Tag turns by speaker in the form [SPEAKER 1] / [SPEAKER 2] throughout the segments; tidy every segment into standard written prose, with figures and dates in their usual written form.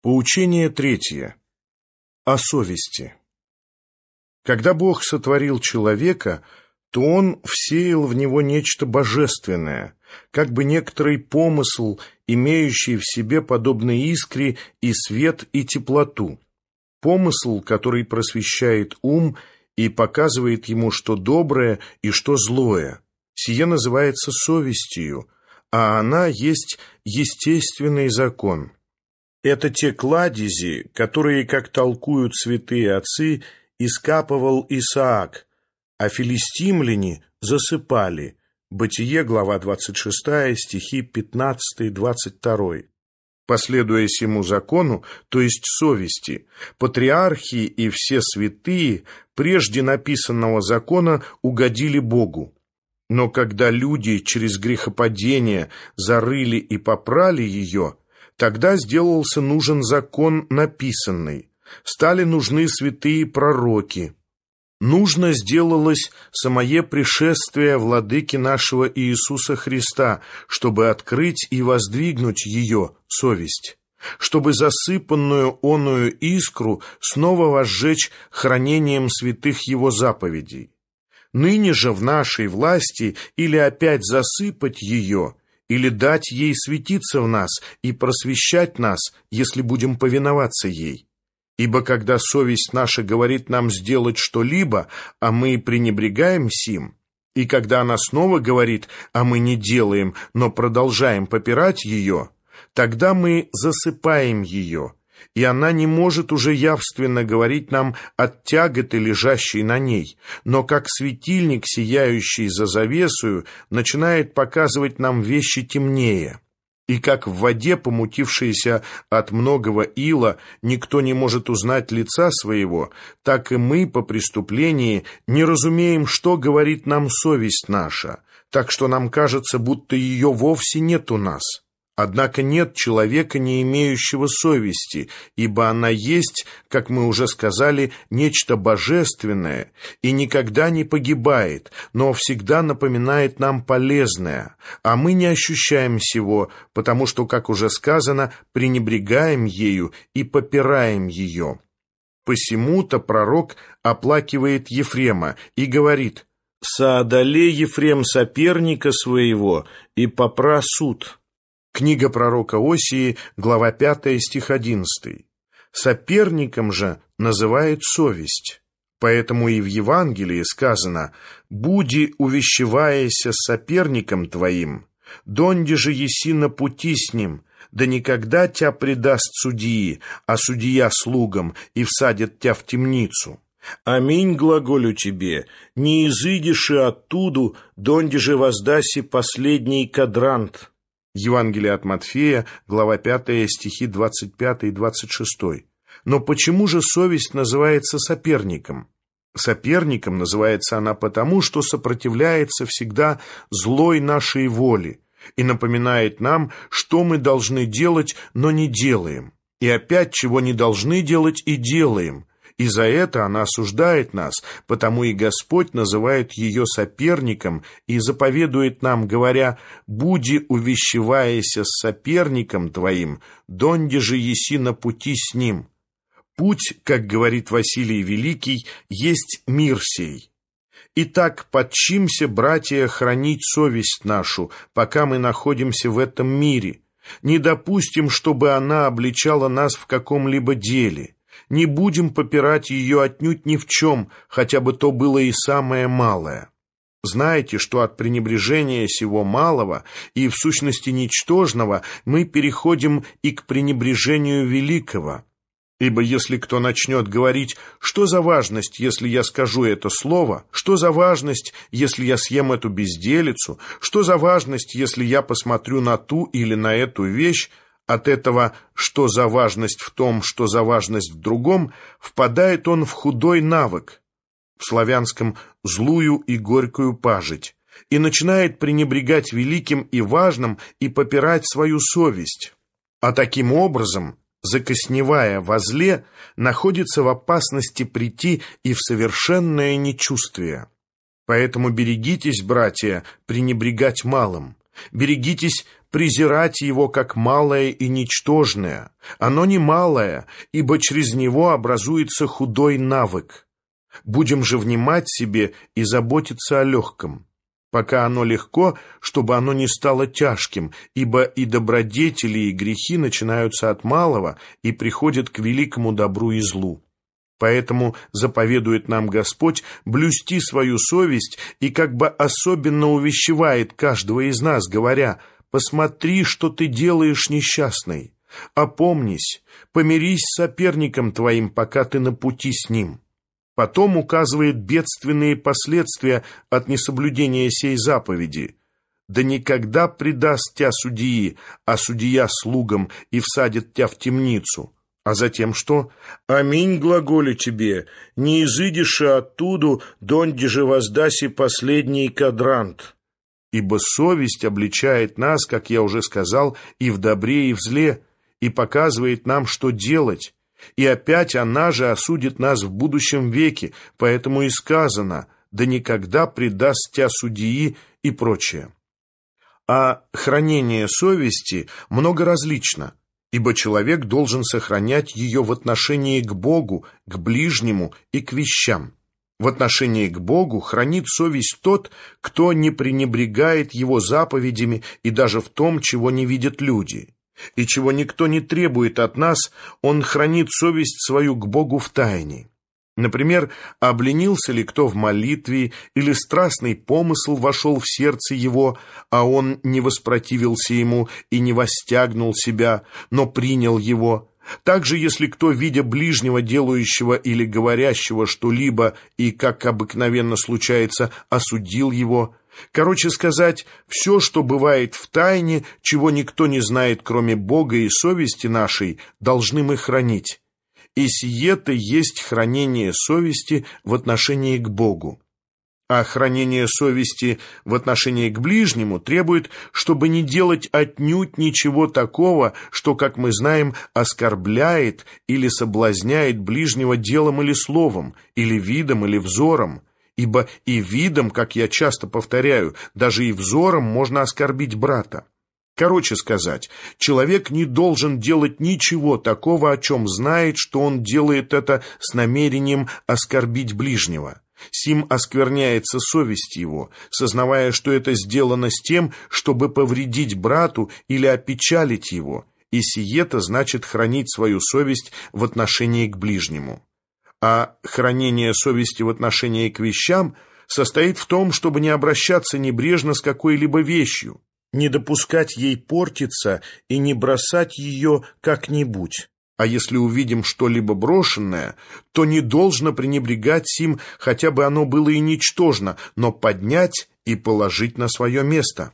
[SPEAKER 1] Поучение третье. О совести. Когда Бог сотворил человека, то Он всеял в него нечто божественное, как бы некоторый помысл, имеющий в себе подобные искре и свет, и теплоту. Помысл, который просвещает ум и показывает ему, что доброе и что злое. Сие называется совестью, а она есть естественный закон. Это те кладези, которые, как толкуют святые отцы, искапывал Исаак, а филистимляне засыпали. Бытие, глава 26, стихи 15-22. Последуя сему закону, то есть совести, патриархи и все святые прежде написанного закона угодили Богу. Но когда люди через грехопадение зарыли и попрали ее, тогда сделался нужен закон написанный, стали нужны святые пророки. Нужно сделалось самое пришествие владыки нашего Иисуса Христа, чтобы открыть и воздвигнуть ее, совесть, чтобы засыпанную оную искру снова возжечь хранением святых его заповедей. Ныне же в нашей власти или опять засыпать ее, или дать ей светиться в нас и просвещать нас, если будем повиноваться ей. Ибо когда совесть наша говорит нам сделать что-либо, а мы пренебрегаем сим, и когда она снова говорит, а мы не делаем, но продолжаем попирать ее, тогда мы засыпаем ее, и она не может уже явственно говорить нам от тяготы, лежащей на ней, но как светильник, сияющий за завесою, начинает показывать нам вещи темнее. И как в воде, помутившейся от многого ила, никто не может узнать лица своего, так и мы по преступлении не разумеем, что говорит нам совесть наша, так что нам кажется, будто ее вовсе нет у нас. Однако нет человека, не имеющего совести, ибо она есть, как мы уже сказали, нечто божественное и никогда не погибает, но всегда напоминает нам полезное, а мы не ощущаем сего, потому что, как уже сказано, пренебрегаем ею и попираем ее. Посему-то пророк оплакивает Ефрема и говорит: «Соодолей, Ефрем, соперника своего, и попра суд». Книга пророка Осии, глава 5, стих 11. Соперником же называет совесть. Поэтому и в Евангелии сказано: «Буди увещеваяся с соперником твоим, донде же еси на пути с ним, да никогда тя предаст судьи, а судья слугам, и всадит тя в темницу. Аминь, глаголю тебе, не изыдешь и оттуду, донде же воздаси последний кадрант». Евангелие от Матфея, глава 5, стихи 25 и 26. Но почему же совесть называется соперником? Соперником называется она потому, что сопротивляется всегда злой нашей воле и напоминает нам, что мы должны делать, но не делаем, и опять чего не должны делать и делаем. И за это она осуждает нас, потому и Господь называет ее соперником и заповедует нам, говоря: «Буди увещеваяся с соперником твоим, донде же еси на пути с ним». Путь, как говорит Василий Великий, есть мир сей. Итак, подчимся, братья, хранить совесть нашу, пока мы находимся в этом мире. Не допустим, чтобы она обличала нас в каком-либо деле. Не будем попирать ее отнюдь ни в чем, хотя бы то было и самое малое. Знаете, что от пренебрежения сего малого и в сущности ничтожного мы переходим и к пренебрежению великого. Ибо если кто начнет говорить: что за важность, если я скажу это слово, что за важность, если я съем эту безделицу, что за важность, если я посмотрю на ту или на эту вещь, от этого, что за важность в том, что за важность в другом, впадает он в худой навык, в славянском «злую и горькую пажить», и начинает пренебрегать великим и важным и попирать свою совесть. А таким образом, закосневая во зле, находится в опасности прийти и в совершенное нечувствие. Поэтому берегитесь, братья, пренебрегать малым. Берегитесь презирать его как малое и ничтожное. Оно не малое, ибо через него образуется худой навык. Будем же внимать себе и заботиться о легком, пока оно легко, чтобы оно не стало тяжким, ибо и добродетели, и грехи начинаются от малого и приходят к великому добру и злу. Поэтому заповедует нам Господь блюсти свою совесть и как бы особенно увещевает каждого из нас, говоря: «Посмотри, что ты делаешь, несчастный, опомнись, помирись с соперником твоим, пока ты на пути с ним». Потом указывает бедственные последствия от несоблюдения сей заповеди. «Да никогда предаст тебя судьи, а судья слугам, и всадит тебя в темницу». А затем что? «Аминь, глаголю тебе, не изыдешь оттуда, донде же воздаси последний кадрант». Ибо совесть обличает нас, как я уже сказал, и в добре, и в зле, и показывает нам, что делать. И опять она же осудит нас в будущем веке, поэтому и сказано: «Да никогда предаст тебя судьи» и прочее. А хранение совести многоразлично, ибо человек должен сохранять ее в отношении к Богу, к ближнему и к вещам. В отношении к Богу хранит совесть тот, кто не пренебрегает его заповедями и даже в том, чего не видят люди. И чего никто не требует от нас, он хранит совесть свою к Богу в тайне. Например, обленился ли кто в молитве, или страстный помысл вошел в сердце его, а он не воспротивился ему и не востягнул себя, но принял его. Также, если кто, видя ближнего, делающего или говорящего что-либо, и, как обыкновенно случается, осудил его. Короче сказать, все, что бывает в тайне, чего никто не знает, кроме Бога и совести нашей, должны мы хранить. И сие-то есть хранение совести в отношении к Богу. А хранение совести в отношении к ближнему требует, чтобы не делать отнюдь ничего такого, что, как мы знаем, оскорбляет или соблазняет ближнего делом или словом, или видом, или взором. Ибо и видом, как я часто повторяю, даже и взором можно оскорбить брата. Короче сказать, человек не должен делать ничего такого, о чем знает, что он делает это с намерением оскорбить ближнего. Сим оскверняется совесть его, сознавая, что это сделано с тем, чтобы повредить брату или опечалить его, и сие-то значит хранить свою совесть в отношении к ближнему. А хранение совести в отношении к вещам состоит в том, чтобы не обращаться небрежно с какой-либо вещью, не допускать ей портиться и не бросать ее как-нибудь. А если увидим что-либо брошенное, то не должно пренебрегать сим, хотя бы оно было и ничтожно, но поднять и положить на свое место.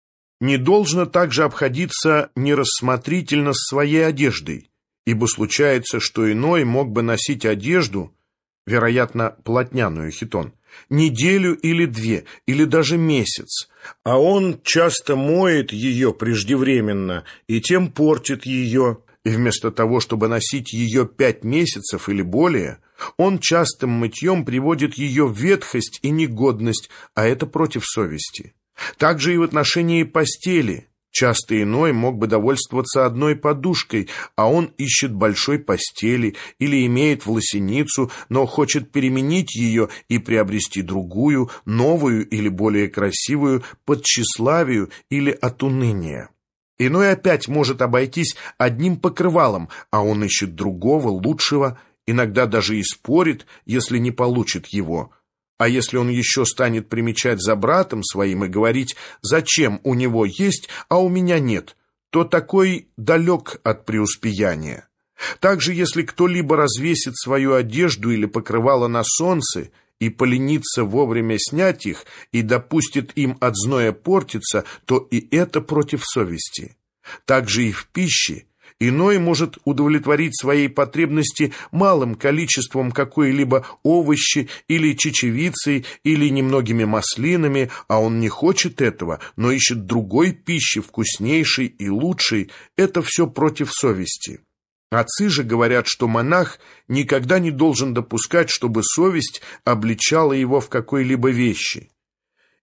[SPEAKER 1] Не должно также обходиться нерассмотрительно с своей одеждой, ибо случается, что иной мог бы носить одежду, вероятно, полотняную, хитон, неделю или две, или даже месяц, а он часто моет ее преждевременно и тем портит ее, и вместо того, чтобы носить ее 5 месяцев или более, он частым мытьем приводит ее в ветхость и негодность, а это против совести. Также и в отношении постели. Часто иной мог бы довольствоваться одной подушкой, а он ищет большой постели или имеет власеницу, но хочет переменить ее и приобрести другую, новую или более красивую, под тщеславию или от уныния. Иной опять может обойтись одним покрывалом, а он ищет другого, лучшего, иногда даже и спорит, если не получит его. А если он еще станет примечать за братом своим и говорить, зачем у него есть, а у меня нет, то такой далек от преуспеяния. Также, если кто-либо развесит свою одежду или покрывало на солнце и поленится вовремя снять их и допустит им от зноя портиться, то и это против совести. Также и в пище. Иной может удовлетворить своей потребности малым количеством какой-либо овощи или чечевицей или немногими маслинами, а он не хочет этого, но ищет другой пищи, вкуснейшей и лучшей. Это все против совести. Отцы же говорят, что монах никогда не должен допускать, чтобы совесть обличала его в какой-либо вещи.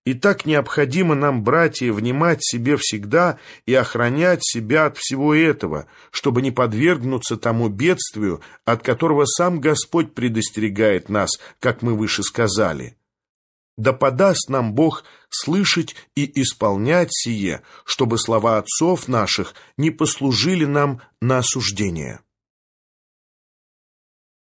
[SPEAKER 1] И так необходимо нам, братья, внимать себе всегда и охранять себя от всего этого, чтобы не подвергнуться тому бедствию, от которого сам Господь предостерегает нас, как мы выше сказали. Да подаст нам Бог слышать и исполнять сие, чтобы слова отцов наших не послужили нам на осуждение».